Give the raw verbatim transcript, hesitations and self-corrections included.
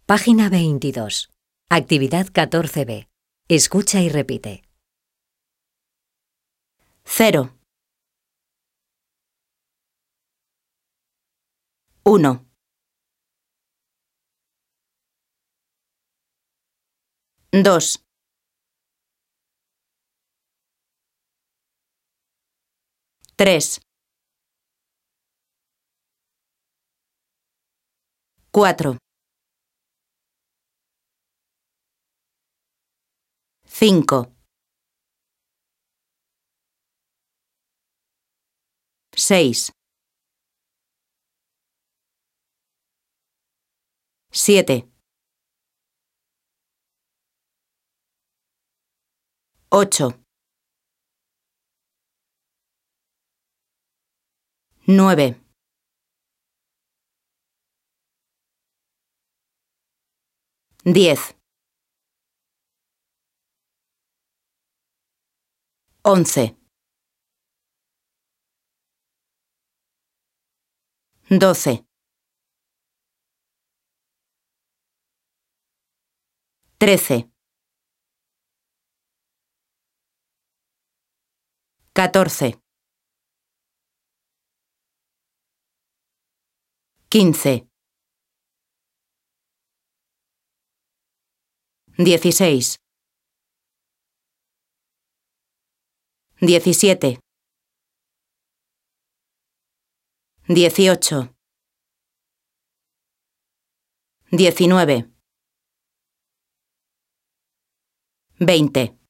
Página veintidós. Actividad catorce B. Escucha y repite. Cero. Uno. Dos. Tres. Cuatro. Cinco. Seis. Siete. Ocho. Nueve. Diez. Once. Doce. Trece. Catorce. Quince. Dieciséis. Diecisiete. Dieciocho. Diecinueve. Veinte.